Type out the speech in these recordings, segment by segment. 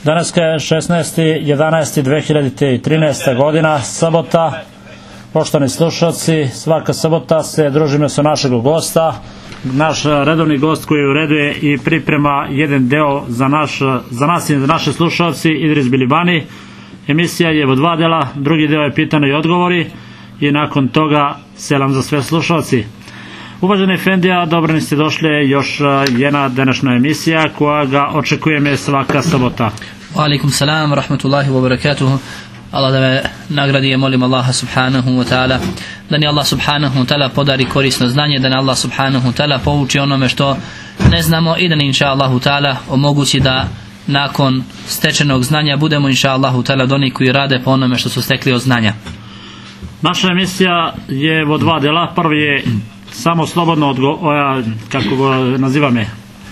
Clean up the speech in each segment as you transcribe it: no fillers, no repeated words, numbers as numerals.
Danas je 16.11.2013. godina, sabota. Poštovani slušalci, svaka sabota se družimo sa našeg gosta. Naš redovni gost koji ureduje i priprema jedan deo za nas i za naše slušalci, Idris Bilibani. Emisija je u dva dela, drugi deo je pitanje i odgovori i nakon toga selam za sve slušalci. Uvaženi Efendija, dobro ste došli, još jedna današnja emisija koja ga očekujeme svaka sabota. Wa alaikum salam, rahmatullahi wa barakatuhu. Allah da me nagradi i molim Allaha subhanahu wa ta'ala da ni Allah subhanahu wa ta'ala podari korisno znanje, da ni Allah subhanahu wa ta'ala pouči onome što ne znamo i da ni inša Allahu ta'ala omogući da nakon stečenog znanja budemo inša Allahu ta'ala od onih koji rade po onome što su stekli od znanja. Naša emisija je u dva dela. Prvi je samo slobodno kako ga nazivame?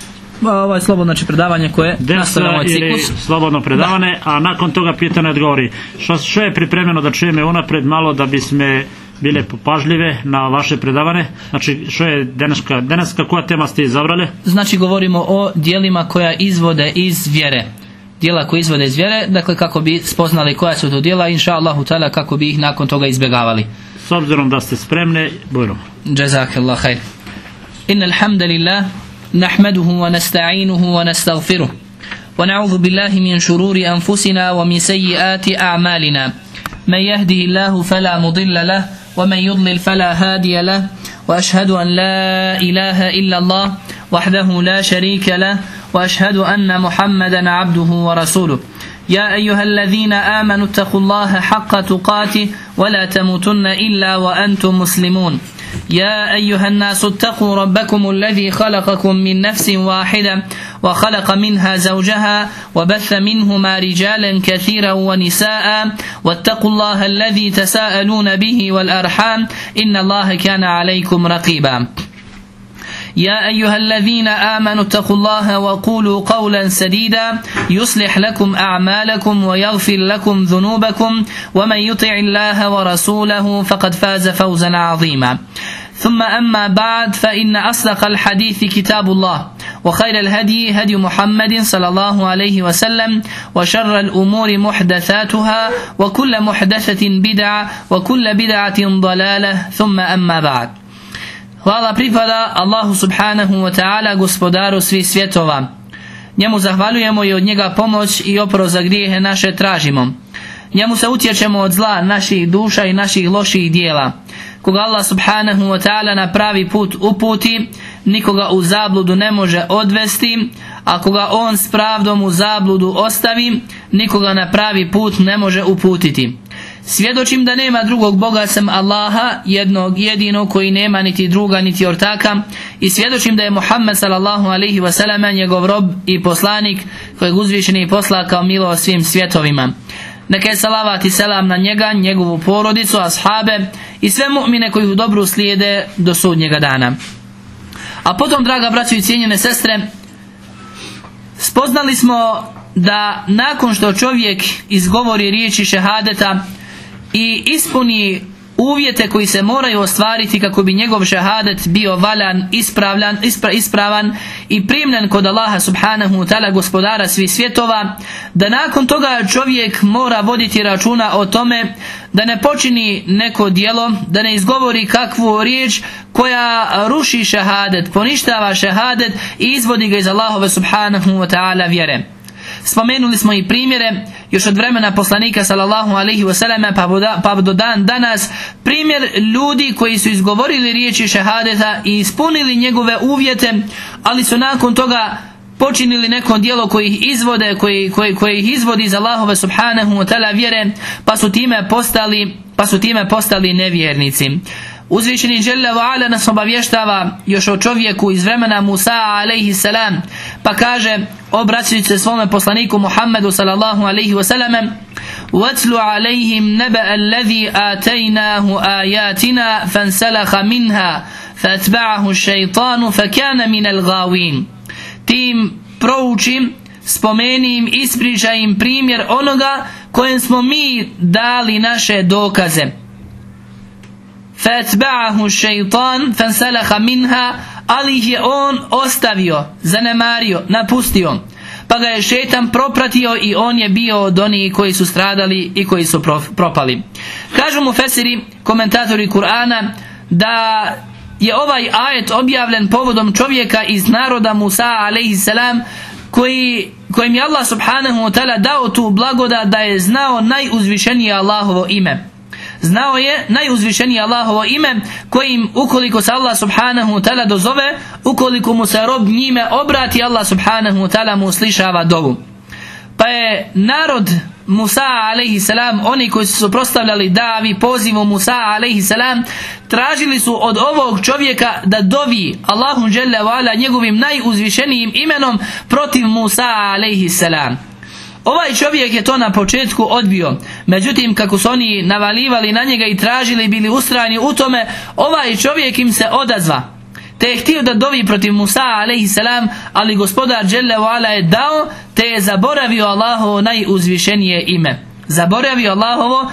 Ovo je slobodno predavanje koje nastavlja ovaj ciklus. Slobodno predavanje, da. A nakon toga pitanje odgovori. Što je pripremljeno da čujeme unapred malo da bismo bile pažljive na vaše predavanje? Znači, što je danas koja tema ste izabrali? Znači, govorimo o dijelima koja izvode iz vjere. Dijela koje izvode iz vjere, dakle kako bi spoznali koja su to dijela, inša Allahu ta'ala, kako bi ih nakon toga izbjegavali. S obzirom da ste spremni, bujrom. Jazakallah khair. Innal hamdalillah nahmaduhu wa nasta'inuhu wa nastaghfiruh wa na'udhu billahi min shururi anfusina wa min sayyiati a'malina. Man yahdihillahu fala mudilla lahu wa man yudlil fala hadiya lahu wa ashhadu an la ilaha illa Allah wahdahu la sharika lahu وأشهد أن محمدا عبده ورسوله يا أيها الذين آمنوا اتقوا الله حق تقاته ولا تموتن إلا وأنتم مسلمون يا أيها الناس اتقوا ربكم الذي خلقكم من نفس واحدة وخلق منها زوجها وبث منهما رجالا كثيرا ونساء واتقوا الله الذي تساءلون به والأرحام إن الله كان عليكم رقيبا يا أيها الذين آمنوا اتقوا الله وقولوا قولا سديدا يصلح لكم أعمالكم ويغفر لكم ذنوبكم ومن يطع الله ورسوله فقد فاز فوزا عظيما ثم أما بعد فإن أصدق الحديث كتاب الله وخير الهدي هدي محمد صلى الله عليه وسلم وشر الأمور محدثاتها وكل محدثة بدعة وكل بدعة ضلالة ثم أما بعد. Hvala pripada Allahu subhanahu wa ta'ala, gospodaru svih svjetova. Njemu zahvaljujemo i od njega pomoć i oprost za grijehe naše tražimo. Njemu se utječemo od zla naših duša i naših loših dijela. Koga Allah subhanahu wa ta'ala na pravi put uputi, nikoga u zabludu ne može odvesti, a koga on s pravdom u zabludu ostavi, nikoga na pravi put ne može uputiti. Svjedočim da nema drugog Boga sem Allaha, jednog jedinog koji nema niti druga niti ortaka, i svjedočim da je Muhammed sallallahu alaihi wasallam njegov rob i poslanik kojeg uzvišeni posla kao milost svim svjetovima. Neka je salavat i selam na njega, njegovu porodicu, ashabe i sve mu'mine koji u dobru slijede do sudnjega dana. A potom, draga braćo i cijenjene sestre, spoznali smo da nakon što čovjek izgovori riječi šehadeta i ispuni uvjete koji se moraju ostvariti kako bi njegov šehadet bio valjan, ispravan i primljen kod Allaha subhanahu wa ta'ala, gospodara svih svjetova, da nakon toga čovjek mora voditi računa o tome da ne počini neko djelo, da ne izgovori kakvu riječ koja ruši šehadet, poništava šehadet i izvodi ga iz Allahove subhanahu wa ta'ala vjere. Spomenuli smo i primjere još od vremena poslanika sallallahu alaihi wasallam pa do dan danas, primjer ljudi koji su izgovorili riječi šehadeta i ispunili njegove uvjete, ali su nakon toga počinili neko djelo koji ih izvode, koji ih izvodi iz Allahove subhanahu wa ta'ala vjere, pa su time postali nevjernici. Uzvišeni Jalla wa Ala nas obavještava još o čovjeku iz vremena Musa alaihi salam, pa kaže, obraćajući se svome poslaniku Muhammedu sallallahu alaihi wasallam: وَاتْلُ عَلَيْهِمْ نَبَأَ الَّذِي آتَيْنَاهُ آيَاتِنَا فَانْسَلَخَ مِنْهَا فَأَتْبَعَهُ الشَّيْطَانُ فَكَانَ مِنَ الْغَاوِينَ. Tim proučim, spomeni im, ispričaj im primjer onoga kojem smo mi dali naše dokaze. فَأَتْبَعَهُ الشَّيْطَانُ فَانْسَلَخَ مِنْهَا, ali ih je on ostavio, zanemario, napustio. pa ga je šejtan propratio i on je bio od onih koji su stradali i koji su propali. Kažu mu fesiri, komentatori Kur'ana, da je ovaj ajet objavljen povodom čovjeka iz naroda Musa alejhiselam kojim je Allah subhanahu wa ta'ala dao tu blagodat da je znao najuzvišenije Allahovo ime. Znao je najuzvišenije Allahovo ime kojim ukoliko se Allah subhanahu wa ta'ala dozove, ukoliko mu se rob njime obrati, Allah subhanahu wa ta'ala mu uslišava dovu. Pa je narod Musa alejhiselam, oni koji su suprotstavljali davi pozivu Musa alejhiselam, tražili su od ovog čovjeka da dovi Allahu dželle ve ala njegovim najuzvišenijim imenom protiv Musa alejhiselam. Ovaj čovjek je to na početku odbio, međutim kako su oni navalivali na njega i tražili, bili ustrajni u tome, ovaj čovjek im se odazva, te je htio da dovi protiv Musa alejhiselam, ali gospodar dželle ve ala je dao, te je zaboravio Allahovo najuzvišenije ime. Zaboravio Allahovo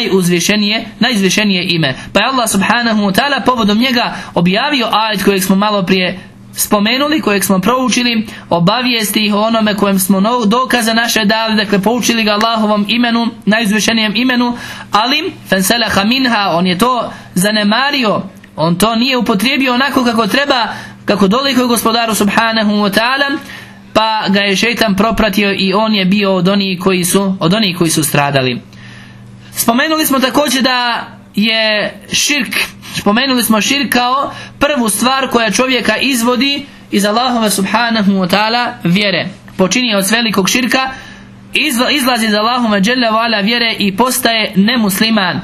najuzvišenije ime. Pa je Allah subhanahu wa ta'ala povodom njega objavio ajet kojeg smo malo prije spomenuli, kojeg smo proučili, obavijesti ih o onome kojem smo dokaze naše dali, dakle poučili ga Allahovom imenu, najuzvišenijem imenu, ali fenselaha minha, on je to zanemario, on to nije upotrijebio onako kako treba, kako dolikuje gospodaru subhanahu wa ta'ala, pa ga je šejtan propratio i on je bio od onih koji su stradali. Spomenuli smo također da je širk, spomenuli smo širk kao prvu stvar koja čovjeka izvodi iz Allahove subhanahu wa ta'ala vjere. Počinio od velikog širka, izlazi iz Allahove dželle ve ala vjere i postaje nemusliman,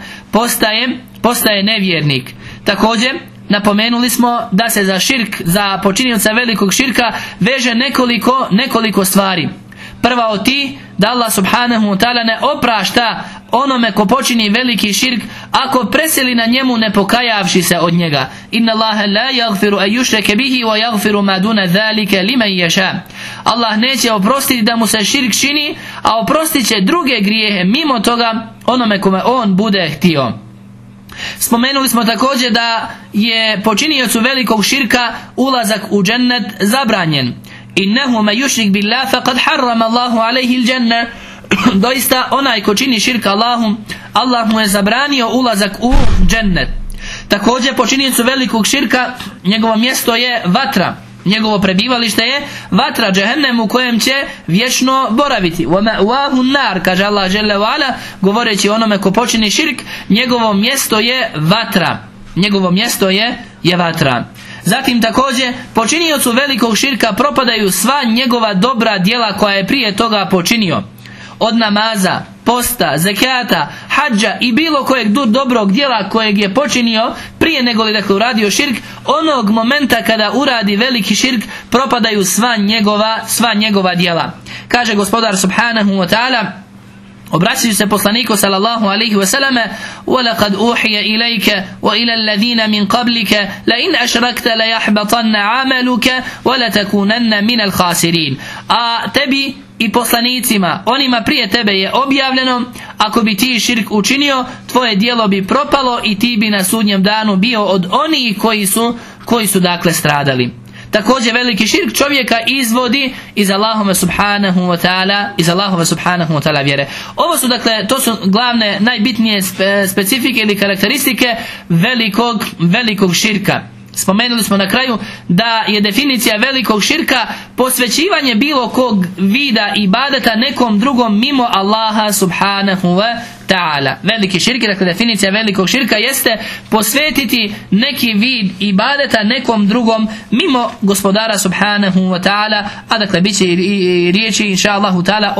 postaje nevjernik. Također napomenuli smo da se za širk, za počinioca velikog širka veže nekoliko stvari. Prva od ti, da Allah subhanahu wa ta'ala ne oprašta onome ko počini veliki širk ako preseli na njemu ne pokajavši se od njega. Inna Allaha la yaghfiru an yushraka bihi wa yaghfiru ma duna zalika liman yasha. Allah neće oprostiti da mu se širk čini, a oprostit će druge grijehe mimo toga onome kome on bude htio. Spomenuli smo također da je počiniocu velikog širka ulazak u džennet zabranjen. Innehu me yushrik billah faqad harrama Allahu alayhi al-janna. Doista onaj ko čini širk Allahu, Allah mu je zabranio ulazak u džennet. Također počiniocu velikog širka njegovo mjesto je vatra, njegovo prebivalište je vatra, džehennem, u kojem će vječno boraviti. Wa ma'wahu nar, kaže Allah dželle ve ala, govoreći onome ko počini širk, njegovo mjesto je vatra. Njegovo mjesto je vatra. Zatim također počiniocu velikog širka propadaju sva njegova dobra djela koja je prije toga počinio. Od namaza, posta, zekata, hadža i bilo kojeg dobrog djela kojeg je počinio prije nego li dakle uradio širk, onog momenta kada uradi veliki širk propadaju sva njegova djela. Kaže gospodar subhanahu wa ta'ala, obraćajući se poslaniku sallallahu alaihi wa sallame, وَلَقَدْ أُوحِيَ إِلَيْكَ وَإِلَى الَّذِينَ مِنْ قَبْلِكَ لَإِنْ أَشْرَكْتَ لَيَحْبَطَنَّ عَمَلُكَ وَلَتَكُونَنَّ مِنَ الْخَاسِرِينَ. A tebi i poslanicima, onima prije tebe je objavljeno, ako bi ti širk učinio, tvoje djelo bi propalo i ti bi na sudnjem danu bio od onih koji su dakle stradali. Također veliki širk čovjeka izvodi iz Allahove subhanahu wa ta'ala vjere. Ovo su dakle, to su glavne, najbitnije specifike ili karakteristike velikog širka. Spomenuli smo na kraju da je definicija velikog širka posvećivanje bilo kog vida ibadeta nekom drugom mimo Allaha subhanahu wa ta'ala. Veliki širk, dakle definicija velikog širka jeste posvetiti neki vid ibadeta nekom drugom mimo gospodara subhanahu wa ta'ala, a dakle bit će i riječi inša Allahu ta'ala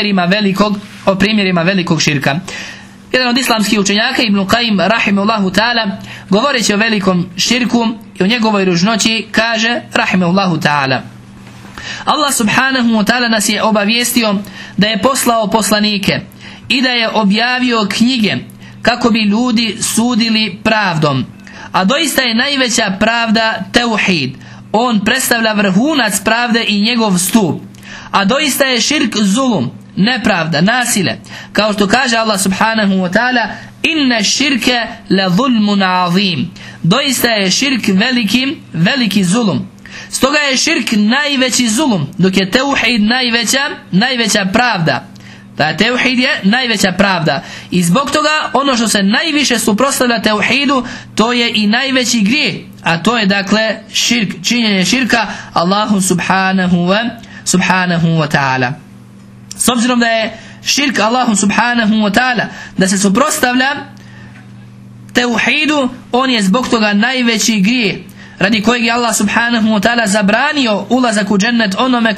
o primjerima velikog širka. Jedan od islamskih učenjaka, Ibn Qayyim rahimahullahu ta'ala, govoreći o velikom širku i o njegovoj ružnoći, kaže rahimahullahu ta'ala: Allah subhanahu wa ta'ala nas je obavijestio da je poslao poslanike i da je objavio knjige kako bi ljudi sudili pravdom. A doista je najveća pravda tauhid. On predstavlja vrhunac pravde i njegov stup. A doista je širk zulum, nepravda, nasile. Kao što kaže Allah subhanahu wa ta'ala: inna širke la zulmun azim. Doista je širk veliki zulum. Stoga je širk najveći zulum, dok je teuhid najveća pravda. Da teuhid je najveća pravda. I zbog toga ono što se najviše suprotstavlja teuhidu, to je i najveći grijeh. A to je dakle širk, činjenje širka Allahu subhanahu wa ta'ala. S obzirom da je širk Allahu subhanahu wa ta'ala, da se suprotstavlja teuhidu, on je zbog toga najveći grijeh, radi kojeg je Allah subhanahu wa ta'ala zabranio ulazak u džennet onome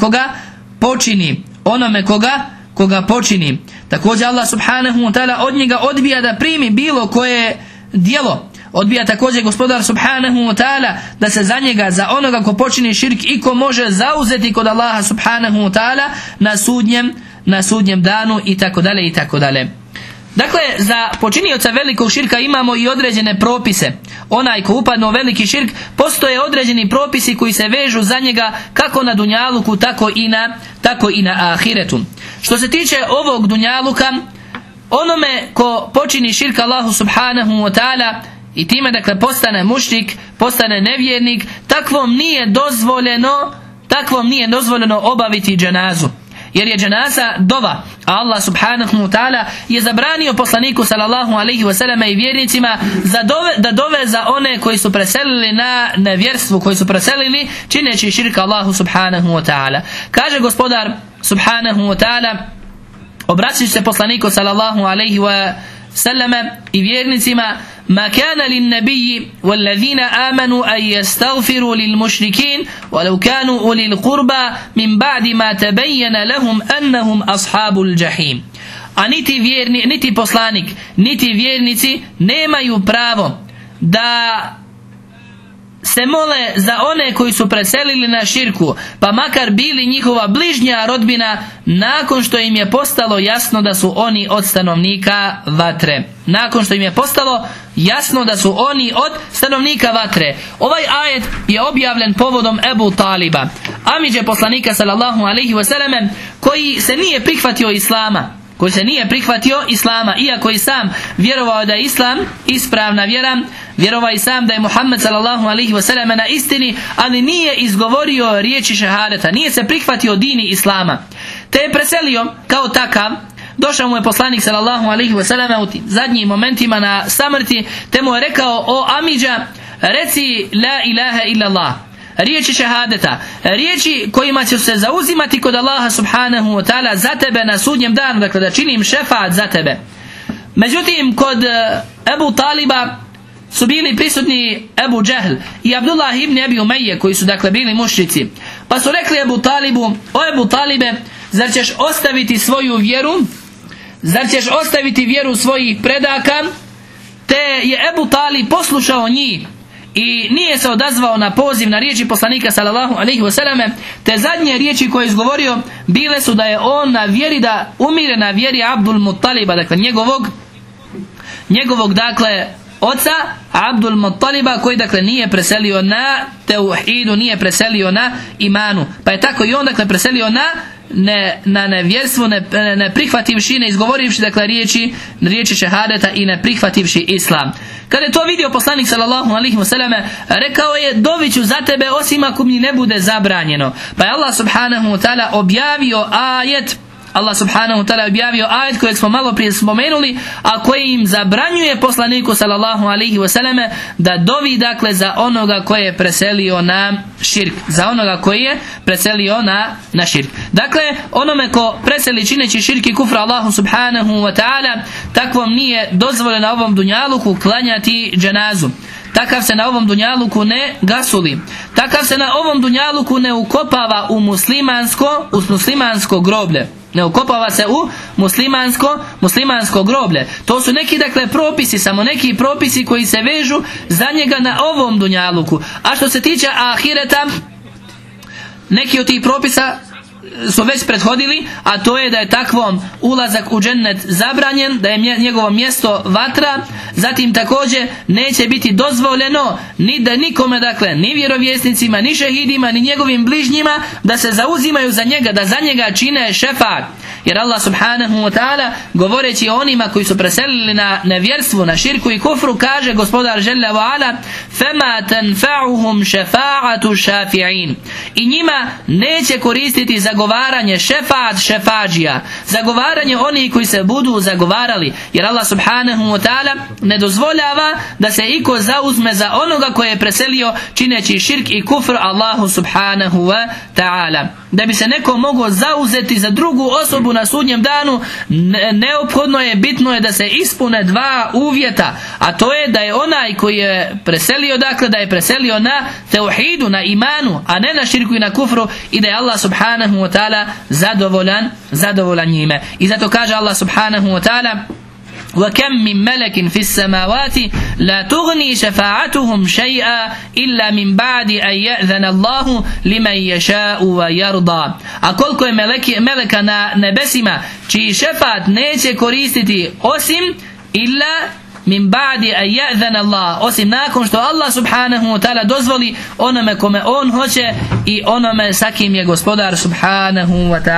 koga počini. Također Allah subhanahu wa ta'ala od njega odbija da primi bilo koje djelo. Odbija također gospodar subhanahu wa ta'ala da se za njega, za onoga ko počini širk i ko može zauzeti kod Allaha subhanahu wa ta'ala na sudnjem danu i tako dalje i tako dalje. Dakle, za počinioca velikog širka imamo i određene propise. Onaj ko upadne u veliki širk, postoje određeni propisi koji se vežu za njega kako na dunjaluku, tako i na ahiretu. Što se tiče ovog dunjaluka, onome ko počini širk Allahu subhanahu wa ta'ala i time dakle postane mušrik, postane nevjernik, takvom nije dozvoljeno obaviti dženazu. Jer je dženaza dova, a Allah subhanahu wa ta'ala je zabranio poslaniku sallallahu alaihi wa sallam i vjernicima da dove za one koji su preselili na nevjerstvu, koji su preselili čineći širka Allahu subhanahu wa ta'ala. Kaže gospodar subhanahu wa ta'ala, obraćajući se poslaniku sallallahu alaihi wa sallam i vjernicima: ما كان للنبي والذين آمنوا أن يستغفروا للمشركين ولو كانوا أولي القربى من بعد ما تبين لهم أنهم أصحاب الجحيم. A niti poslanik, niti vjernici nemaju pravo da se mole za one koji su preselili na širku, pa makar bili njihova bližnja rodbina, nakon što im je postalo jasno da su oni od stanovnika vatre. Nakon što im je postalo jasno da su oni od stanovnika vatre. Ovaj ajet je objavljen povodom Ebu Taliba, amidže poslanika sallallahu alaihi wasallam, koji se nije prihvatio islama, iako i sam vjerovao da je islam ispravna vjera, vjerovao i sam da je Muhammed sallallahu alaihi wasallam na istini, ali nije izgovorio riječi šehadeta, nije se prihvatio dini islama, te je preselio kao takav. Došao mu je poslanik sallallahu alaihi wasallam u tim zadnjim momentima na samrti, te mu je rekao: o amidža, reci la ilaha illallah, riječi šehadeta, riječi kojima će se zauzimati kod Allaha subhanahu wa ta'ala za tebe na sudnjem danu, dakle da činim šefaat za tebe. Međutim, kod Ebu Taliba su bili prisutni Ebu Džehl i Abdullah ibn Abi Umeje, koji su dakle bili mušrici, pa su rekli Ebu Talibu: o Ebu Talibe, zar ćeš ostaviti svoju vjeru, zar ćeš ostaviti vjeru svojih predaka? Te je Ebu Talib poslušao njih i nije se odazvao na poziv na riječi poslanika sallallahu alaihi wasallam, te zadnje riječi koje je izgovorio bile su da je on na vjeri, da umire na vjeri Abdul Muttaliba, dakle njegovog dakle oca Abdul Muttaliba, koji dakle nije preselio na teuhidu, nije preselio na imanu, pa je tako i on dakle preselio na nevjerstvu, ne prihvativši, ne izgovorivši dakle riječi šehadeta i ne prihvativši islam. Kada je to vidio poslanik sallallahu alaihi wasallam, rekao je: doviću za tebe osim ako mi ne bude zabranjeno. Pa je Allah subhanahu wa ta'ala objavio ajet kojeg smo malo prije spomenuli, a koji im zabranjuje poslaniku sallallahu alaihi wasallam da dovi dakle za onoga koji je preselio na širk, za onoga koji je preselio na širk. Dakle, onome ko preseli čineći širk i kufra Allahu subhanahu wa ta'ala, takvom nije dozvoljeno na ovom dunjaluku klanjati dženazu. Takav se na ovom dunjaluku ne gasuli. Takav se na ovom dunjaluku ne ukopava u muslimansko groblje. Ne ukopava se u muslimansko groblje. To su neki dakle propisi, samo neki propisi koji se vežu za njega na ovom dunjaluku. A što se tiče ahireta, neki od tih propisa su već prethodili, a to je da je takvom ulazak u džennet zabranjen, da je njegovo mjesto vatra. Zatim također neće biti dozvoljeno ni da nikome, dakle, ni vjerovjesnicima, ni šehidima, ni njegovim bližnjima da se zauzimaju za njega, da za njega čine šefat. Jer Allah subhanahu wa ta'ala, govoreći o onima koji su preselili na nevjerstvu, na širku i kufru, kaže gospodar Jalla wa Ala: فَمَا تَنْفَعُهُمْ شَفَاعَةُ شَافِعِينَ. I njima neće koristiti zagovaranje šefat šefađija, zagovaranje onih koji se budu zagovarali, jer Allah subhanahu wa ta'ala ne dozvoljava da se iko zauzme za onoga koje je preselio čineći širk i kufr Allahu subhanahu wa ta'ala. Da bi se neko mogao zauzeti za drugu osobu na sudnjem danu, neophodno je, bitno je da se ispune dva uvjeta, a to je da je onaj koji je preselio, dakle da je preselio na teuhidu, na imanu, a ne na širku i na kufru, i da je Allah subhanahu wa ta'ala zadovoljan njime. I zato kaže Allah subhanahu wa ta'ala: وَكَمْ مِنْ مَلَكٍ فِي السَّمَاوَاتِ لَا تُغْنِي شَفَاعَتُهُمْ شَيْئًا إِلَّا مِنْ بَعْدِ أَنْ يَأْذَنَ اللَّهُ لِمَنْ يَشَاءُ وَيَرْضَى. A koliko je meleka na nebesima čiji šefat neće koristiti osim illa min ba'di an ya'zana Allah, osim nakon što Allah subhanahu wa ta'ala dozvoli onome kome on hoće i onome sa kim je gospodar subhanahu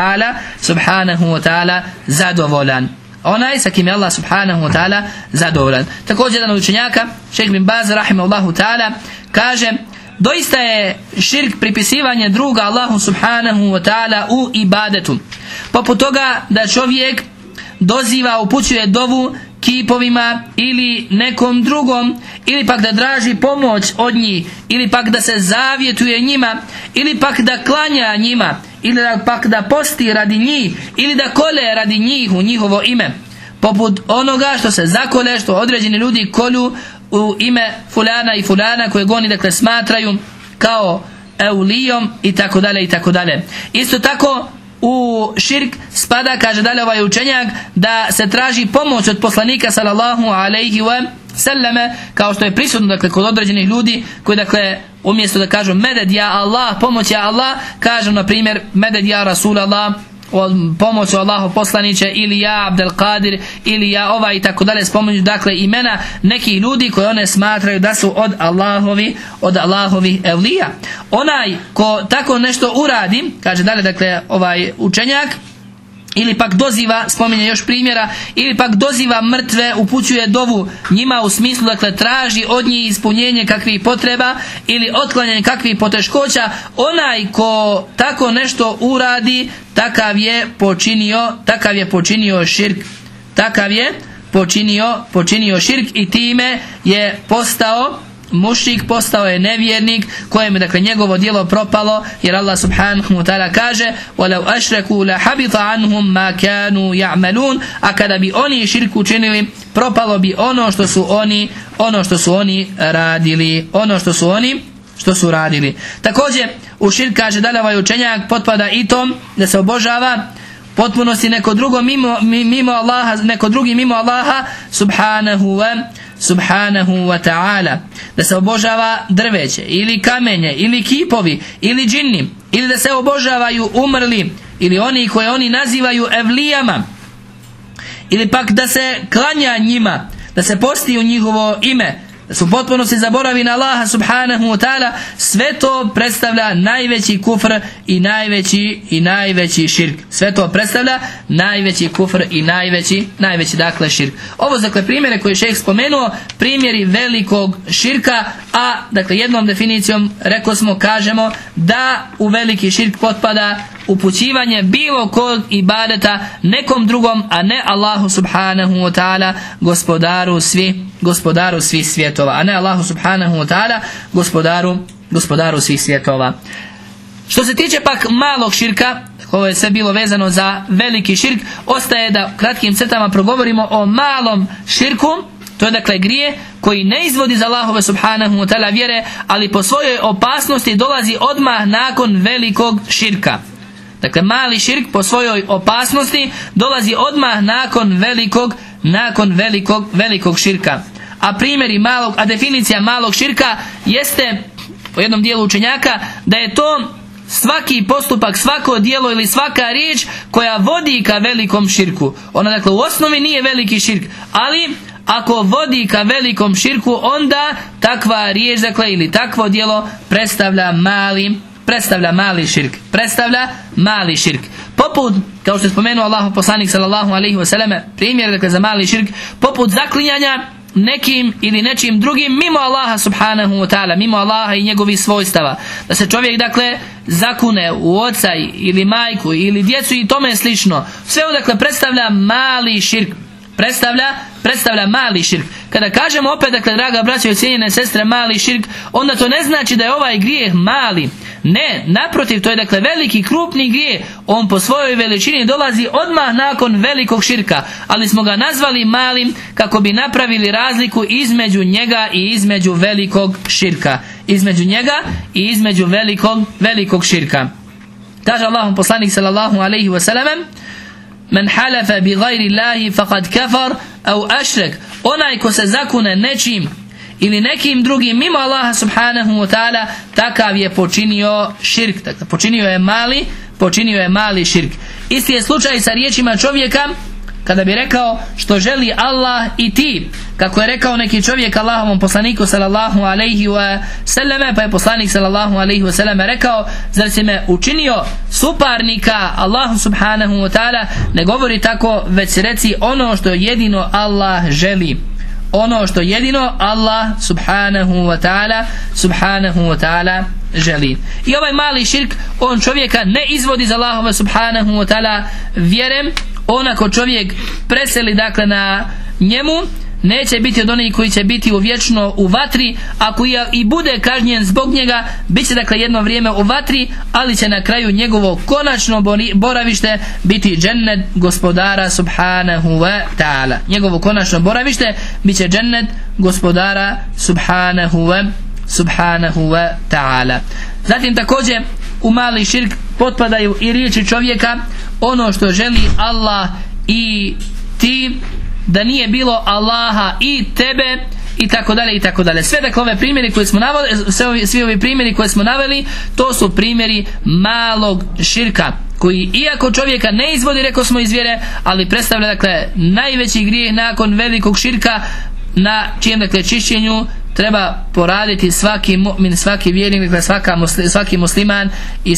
wa ta'ala zadovoljan. Onaj sa kim je Allah subhanahu wa ta'ala zadovoljan. Također jedan od učenjaka, Šejh bin Baz rahimahullahu ta'ala, kaže: doista je širk pripisivanje druga Allahu subhanahu wa ta'ala u ibadetu, poput toga da čovjek doziva, upućuje dovu kipovima ili nekom drugom, ili pak da traži pomoć od njih, ili pak da se zavjetuje njima, ili pak da klanja njima, ili pak da posti radi njih, ili da kole radi njih u njihovo ime, poput onoga što se zakole, što određeni ljudi kolju u ime fulana i fulana koje oni, dakle, smatraju kao eulijom i tako dalje i tako dalje. Isto tako u širk spada, kaže dalje ovaj učenjak, da se traži pomoć od poslanika sallallahu alejhi ve selleme, kao što je prisutno, dakle, kod određenih ljudi koji, dakle, umjesto da kažu meded ja Allah, pomoć ja Allah, kažu na primjer meded ja Rasul Allah, pomoć Allahu poslaniće, ili ja Abdel Qadir, ili ja ovaj i tako dalje, spominju, dakle, imena nekih ljudi koje one smatraju da su od Allahovi evlija. Onaj ko tako nešto uradi, kaže dalje, dakle, ovaj učenjak, ili pak doziva, spominje još primjera, ili pak doziva mrtve, upućuje dovu njima u smislu, dakle, traži od njih ispunjenje kakvih potreba ili otklanjanje kakvih poteškoća, onaj ko tako nešto uradi, takav je počinio širk, počinio širk i time je postao mušrik, postao je nevjernik kojem je, dakle, njegovo djelo propalo, jer Allah subhanahu wa ta'ala kaže: وَلَوْ أَشْرَكُوا لَحَبِطَ عَنْهُمْ مَا كَانُوا يَعْمَلُونَ. A kada bi oni širk učinili, propalo bi ono što su oni radili. Također u širk, kaže dalje ovaj učenjak, potpada i tom da se obožava potpunosti neko drugi mimo Allaha subhanahu wa ta'ala, da se obožava drveće ili kamenje ili kipovi ili džinni, ili da se obožavaju umrli ili oni koje oni nazivaju evlijama, ili pak da se klanja njima, da se posti u njihovo ime, da su potpuno se zaboravi na Allaha subhanahu wa ta'ala. Sve to predstavlja najveći kufr i najveći širk. Sve to predstavlja najveći kufr i najveći dakle širk. Ovo, dakle, primjere koje je šejh spomenuo, primjeri velikog širka, a, dakle, jednom definicijom kažemo da u veliki širk potpada upućivanje bilo kod ibadeta nekom drugom, a ne Allahu subhanahu wa ta'ala, gospodaru svih svjetova, a ne Allahu subhanahu wa ta'ala, gospodaru svih svjetova. Što se tiče pak malog širka, ovo je sve bilo vezano za veliki širk, ostaje da kratkim crtama progovorimo o malom širku. To je, dakle, grije koji ne izvodi za Allahove subhanahu wa ta'ala vjere, ali po svojoj opasnosti dolazi odmah nakon velikog širka. Dakle, mali širk po svojoj opasnosti dolazi odmah nakon velikog širka. A definicija malog širka jeste, u jednom dijelu učenjaka, da je to svaki postupak, svako djelo ili svaka riječ koja vodi ka velikom širku. Ona dakle u osnovi nije veliki širk, ali ako vodi ka velikom širku, onda takva riječ dakle ili takvo djelo predstavlja mali širk. Poput, kao što je spomenuo Allahov poslanik sallallahu alejhi ve selleme, primjer dakle za mali širk, poput zaklinjanja nekim ili nečim drugim mimo Allaha subhanahu wa ta'ala, mimo Allaha i njegovih svojstava. Da se čovjek dakle zakune u oca ili majku ili djecu i tome slično. Sve ovo dakle predstavlja mali širk. Predstavlja mali širk. Kada kažemo opet dakle, draga braćo i cijenjene sestre, mali širk, onda to ne znači da je ovaj grijeh mali. Ne, naprotiv, to je dakle veliki, krupni grijeh. On po svojoj veličini dolazi odmah nakon velikog širka, ali smo ga nazvali malim kako bi napravili razliku između njega i između velikog širka. Između njega i između velikog širka. Kaže Allahov poslanik sallallahu alejhi ve sellem: Men halafa bi gajri Allahi faqad kafar au ašrek. Onaj ko se zakune nečim ili nekim drugim mimo Allaha subhanahu wa ta'ala, takav je počinio širk. Počinio je mali širk. Isti je slučaj sa riječima čovjeka kada bi rekao što želi Allah i ti. Kako je rekao neki čovjek Allahovom poslaniku sallallahu alejhi ve selleme, pa je poslanik sallallahu alejhi ve selleme rekao: zar si me učinio suparnika Allahu subhanahu wa ta'ala? Ne govori tako, već si reci ono što jedino Allah želi. Ono što jedino Allah subhanahu wa ta'ala želi. I ovaj mali širk, on čovjeka ne izvodi za Allahove subhanahu wa ta'ala vjerem. Onako čovjek preseli dakle na njemu, neće biti od onih koji će biti vječno u vatri. Ako i bude kažnjen zbog njega, bit će dakle jedno vrijeme u vatri, ali će na kraju njegovo konačno boravište biti džennet gospodara subhanahu wa ta'ala. Njegovo konačno boravište bit će džennet gospodara subhanahu wa ta'ala. Zatim također u mali širk potpadaju i riječi čovjeka: ono što želi Allah i ti, da nije bilo Allaha i tebe, i tako dalje i tako dalje. Sve dakle ove primjeri koje smo naveli, svi ovi primjeri koje smo naveli, to su primjeri malog širka koji iako čovjeka ne izvodi, rekao smo, iz vjere, ali predstavlja dakle najveći grijeh nakon velikog širka, na čijem dakle čišćenju treba poraditi svaki mu'min, svaki vjernik, dakle svaki musliman i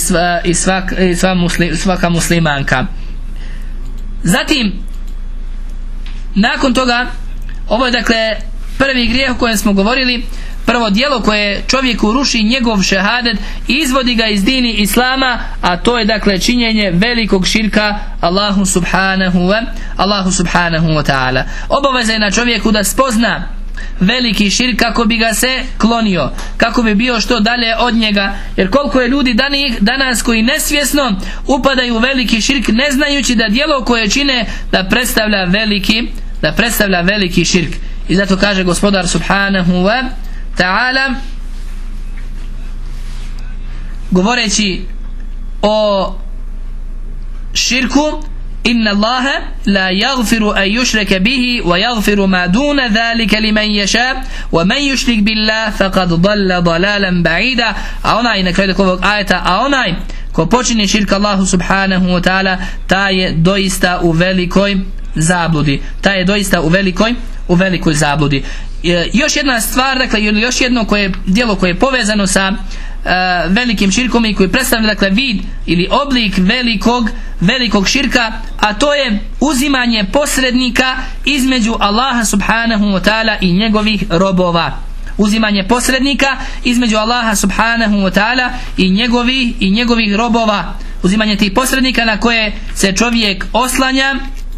svaka muslimanka. Zatim nakon toga, ovo je dakle prvi grijeh o kojem smo govorili, prvo djelo koje čovjeku ruši njegov šehadet i izvodi ga iz dini islama, a to je dakle činjenje velikog širka Allahu subhanahu wa ta'ala. Obaveza je na čovjeku da spozna veliki širk kako bi ga se klonio, kako bi bio što dalje od njega, jer koliko je ljudi danas koji nesvjesno upadaju u veliki širk, ne znajući da djelo koje čine da predstavlja veliki širk. I zato kaže gospodar subhanahu wa ta'ala, govoreći o širku: inna Allaha la yaghfiru an yushraka bihi wa yaghfiru ma duna dhalika liman yasha wa man yushrik billah faqad dalla dalalan ba'ida. A onaj, na kraju ovog ajeta, a onaj ko počini širk Allahu subhanahu wa ta'ala, taj je doista u velikoj zabludi. Još jedna stvar, dakle, ili još jedno djelo koje je povezano sa velikim širkom i koji predstavlja dakle vid ili oblik velikog širka, a to je uzimanje posrednika između Allaha subhanahu wa ta'ala i njegovih robova. Uzimanje posrednika između Allaha subhanahu wa ta'ala i njegovih robova. Uzimanje tih posrednika na koje se čovjek oslanja,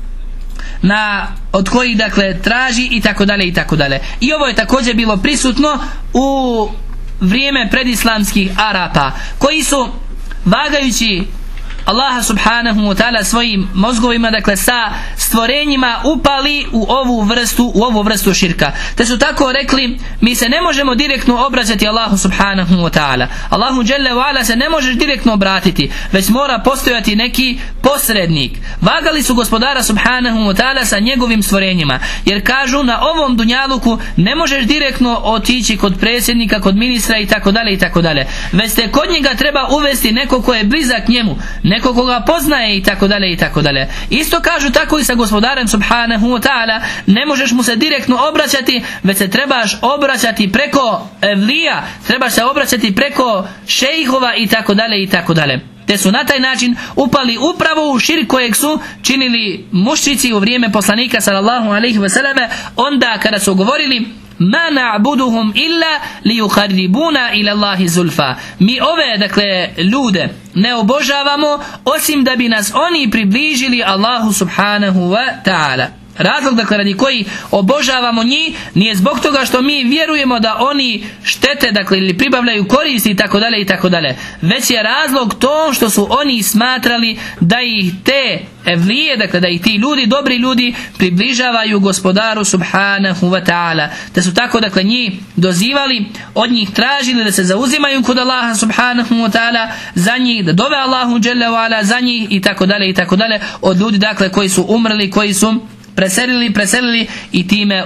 od kojih dakle traži i tako dalje i tako dalje. I ovo je također bilo prisutno u vrijeme predislamskih Arapa, koji su, vagajući Allaha subhanahu wa ta'ala svojim mozgovima, dakle sa stvorenjima upali u ovu vrstu širka. Te su tako rekli, mi se ne možemo direktno obraćati Allahu subhanahu wa ta'ala. Allahu dželle ve ala se ne možeš direktno obratiti, već mora postojati neki posrednik. Vagali su gospodara subhanahu wa ta'ala sa njegovim stvorenjima, jer kažu na ovom dunjaluku ne možeš direktno otići kod predsjednika, kod ministra i tako dalje, već te kod njega treba uvesti neko ko je blizak njemu, neko koga poznaje i tako dalje. Isto kažu tako i sa gospodarem subhanahu wa ta'ala, ne možeš mu se direktno obraćati, već se trebaš obraćati preko evlija, trebaš se obraćati preko šejhova i tako dalje. Te su na taj način upali upravo u širk kojeg su činili mušrici u vrijeme poslanika sallallahu alejhi ve selleme, onda kada su govorili ma na'buduhum illa liyuqarribuna ila Allahi zulfa. Mi ove, dakle, ljude ne obožavamo osim da bi nas oni približili Allahu subhanahu wa ta'ala. Razlog, dakle, radi koji obožavamo njih nije zbog toga što mi vjerujemo da oni štete, dakle, ili pribavljaju koristi i tako dalje, već je razlog to što su oni smatrali da ih te evlije, dakle da ih ti ljudi, dobri ljudi, približavaju gospodaru subhanahu wa ta'ala. Te su tako, dakle, njih dozivali, od njih tražili da se zauzimaju kod Allaha subhanahu wa ta'ala za njih, da dove Allahu dželle ve ala za njih i tako dalje, od ljudi, dakle, koji su umrli, koji su preselili i time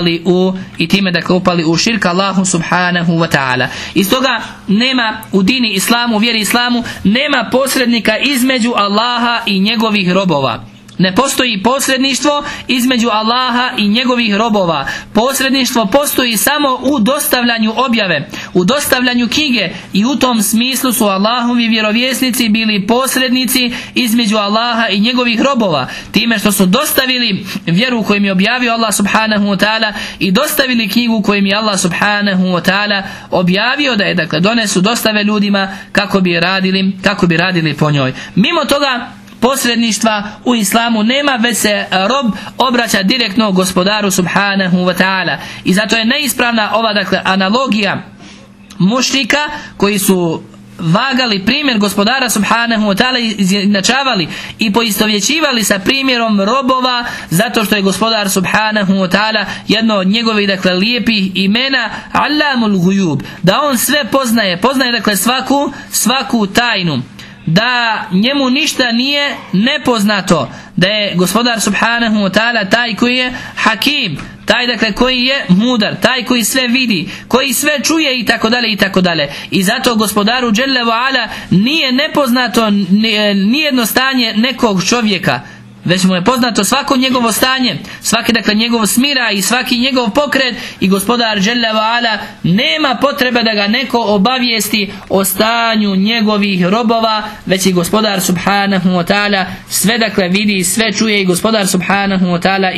upali u širk Allahu subhanahu wa ta'ala. Iz toga nema u dini islamu, u vjeri islamu, nema posrednika između Allaha i njegovih robova. Ne postoji posredništvo između Allaha i njegovih robova. Posredništvo postoji samo u dostavljanju objave, u dostavljanju knjige, i u tom smislu su Allahovi vjerovjesnici bili posrednici između Allaha i njegovih robova, time što su dostavili vjeru koju im je objavio Allah subhanahu wa ta'ala i dostavili knjigu koju im je Allah subhanahu wa ta'ala objavio da je, dakle, donesu, dostave ljudima kako bi radili po njoj. Mimo toga posredništva u islamu nema, već se rob obraća direktno gospodaru subhanahu wa ta'ala. I zato je neispravna ova, dakle, analogija mušrika koji su vagali primjer gospodara subhanahu wa ta'ala, izjednačavali i poistovjećivali sa primjerom robova, zato što je gospodar subhanahu wa ta'ala jedno od njegovih, dakle, lijepih imena Allamul Gujub, da on sve poznaje, dakle, svaku tajnu, da njemu ništa nije nepoznato, da je gospodar subhanahu wa ta'ala taj koji je hakim, taj, dakle, koji je mudar, taj koji sve vidi, koji sve čuje i tako dalje. I zato gospodaru dželle ve ala nije nepoznato nijedno stanje nekog čovjeka, već mu je poznato svako njegovo stanje, svaki, dakle, njegov smira i svaki njegov pokret, i gospodar dželle ve ala nema potrebe da ga neko obavijesti o stanju njegovih robova, već i gospodar subhanahu wa ta'ala sve, dakle, vidi i sve čuje, i gospodar subhanahu wa ta'ala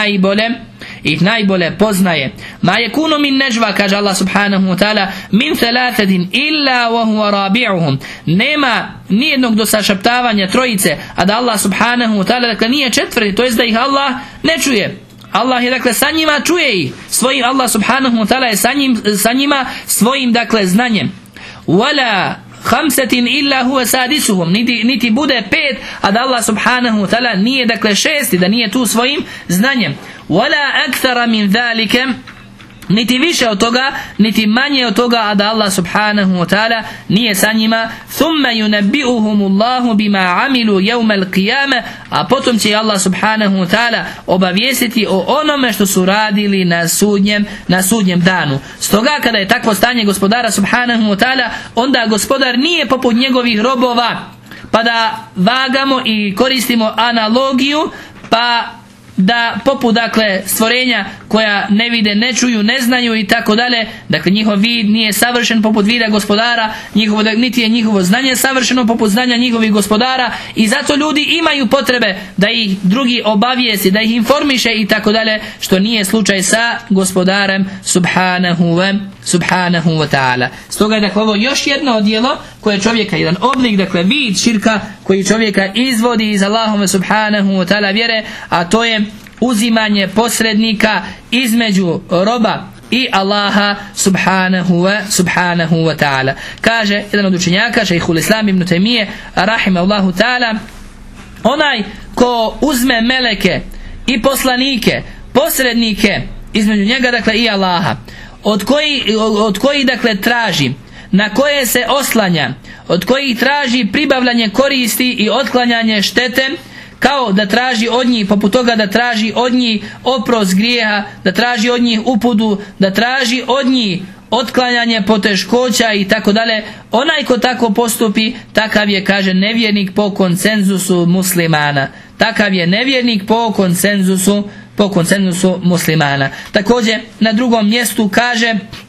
ih najbolje poznaje. Ma yakunu min najwa, kaže Allah subhanahu wa ta'ala, min thalathatin illa wa huwa rabi'uhum. Nema nijednog dosašaptavanja trojice, a da Allah subhanahu wa ta'ala, dakle, nije četvrti, to jest da ih Allah ne čuje. Allah je, dakle, sa njima, čuje ih svojim, Allah subhanahu wa ta'ala je sa njima svojim, dakle, znanjem. Wala khamsatin illa huwa sadisuhum, niti bude pet, a da Allah subhanahu wa ta'ala nije, dakle, šesti, da nije tu svojim znanjem. Wala akthara min zalika, niti više od toga, niti manje od toga, a da Allah subhanahu wa ta'ala nije sa njima. Thumma yunabbi'uhumullahu bima amilu yawmal qiyamah, a potom će Allah subhanahu wa ta'ala obavijestiti o onome što su radili na sudnjem danu. Stoga, kada je takvo stanje gospodara subhanahu wa ta'ala, onda gospodar nije poput njegovih robova, pa da vagamo i koristimo analogiju, pa da poput, dakle, stvorenja koja ne vide, ne čuju, ne znaju i tako dalje, dakle, njihov vid nije savršen poput vida gospodara niti je njihovo znanje savršeno poput znanja njihovih gospodara, i zato ljudi imaju potrebe da ih drugi obavijesti, da ih informiše i tako dalje, što nije slučaj sa gospodarem subhanahu wa ta'ala. Stoga je, dakle, ovo još jedno djelo koje čovjeka, jedan oblik, dakle, vid širka koji čovjeka izvodi iz Allahove subhanahu wa ta'ala vjere, a to je uzimanje posrednika između roba i Allaha subhanahu wa ta'ala. Kaže jedan od učenjaka, šejhul Islam ibn Taymije rahimahullahu ta'ala, onaj ko uzme meleke i poslanike, posrednike između njega, dakle, i Allaha, od kojih dakle traži, na koje se oslanja, od kojih traži pribavljanje koristi i otklanjanje štete, kao da traži od njih, poput toga da traži od njih oprost grijeha, da traži od njih uputu, da traži od njih otklanjanje poteškoća i tako dalje. Onaj ko tako postupi, takav je, kaže, nevjernik po konsenzusu muslimana. Takav je nevjernik po konsenzusu muslimana. Također na drugom mjestu kaže,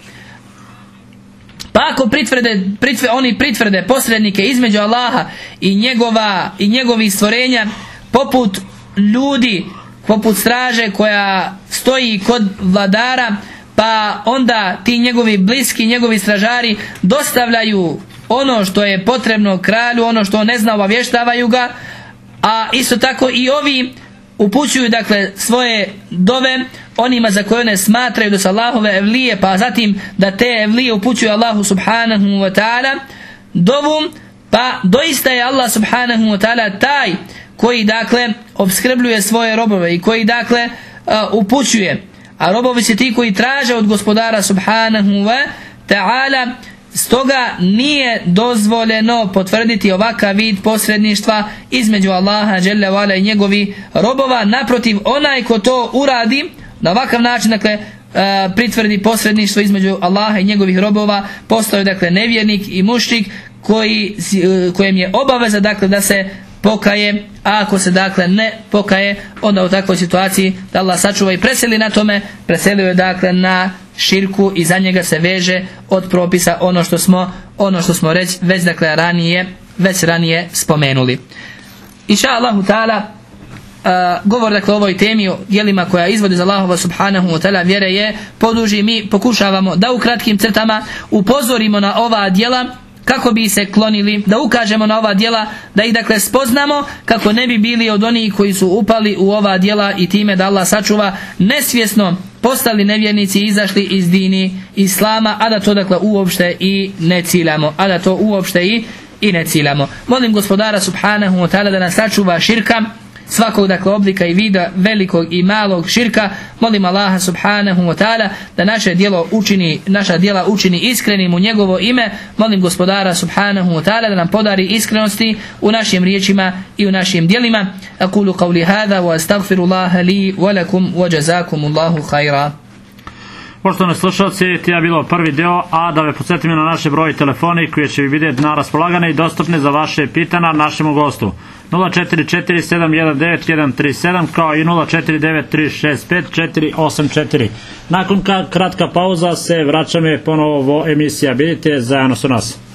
pa ako oni pritvrde posrednike između Allaha i njegovih stvorenja, poput ljudi, poput straže koja stoji kod vladara, pa onda ti njegovi bliski, njegovi stražari dostavljaju ono što je potrebno kralju, ono što on ne zna, obavještavaju ga, a isto tako i ovi upućuju, dakle, svoje dove onima za koje ne smatraju da su Allahove evlije, pa zatim da te evlije upućuju Allahu subhanahu wa ta'ala dovu, pa doista je Allah subhanahu wa ta'ala taj koji, dakle, obskrbljuje svoje robove i koji, dakle, upućuje, a robovi su ti koji traže od gospodara subhanahu wa ta'ala. Stoga nije dozvoljeno potvrditi ovakav vid posredništva između Allaha dželle ve ala i njegovi robova. Naprotiv, onaj ko to uradi na ovakav način, dakle, pritvrdi posredništvo između Allaha i njegovih robova, postaje, dakle, nevjernik i mušrik kojem je obaveza, dakle, da se pokaje, a ako se, dakle, ne pokaje, onda u takvoj situaciji da Allah sačuva i preseli na tome, preselio je, dakle, na širku i za njega se veže od propisa ono što smo već, dakle, ranije spomenuli. Inša Allahu ta'ala, govor, dakle, o ovoj temi, o djelima koja izvodi za Allahova subhanahu wa ta'ala vjere je poduži. Mi pokušavamo da u kratkim crtama upozorimo na ova djela kako bi se klonili, da ukažemo na ova djela, da ih, dakle, spoznamo kako ne bi bili od onih koji su upali u ova djela i time da Allah sačuva nesvjesno postali nevjernici i izašli iz dini Islama, a da to, dakle, uopšte i ne ciljamo. Molim gospodara subhanahu wa ta'ala da nas sačuva širka, svakog, dakle, oblika i vida, velikog i malog širka. Molim Allaha subhanahu wa ta'ala da naša djela učini iskrenim u njegovo ime. Molim gospodara subhanahu wa ta'ala da nam podari iskrenosti u našim riječima i u našim djelima. Aqulu qawli hadha wa astaghfirullaha li wa lakum wa jazakumullahu khaira. Poštovani slušalci, to je bilo prvi deo, a da ve podsjetim na naše broj telefoni koji će biti na raspolagane i dostupne za vaše pitanja našemu gostu. 044-719-137 kao i 049-365-484. Nakon kratka pauza se vraćamo ponovo u emisija. Budite zajedno su nas.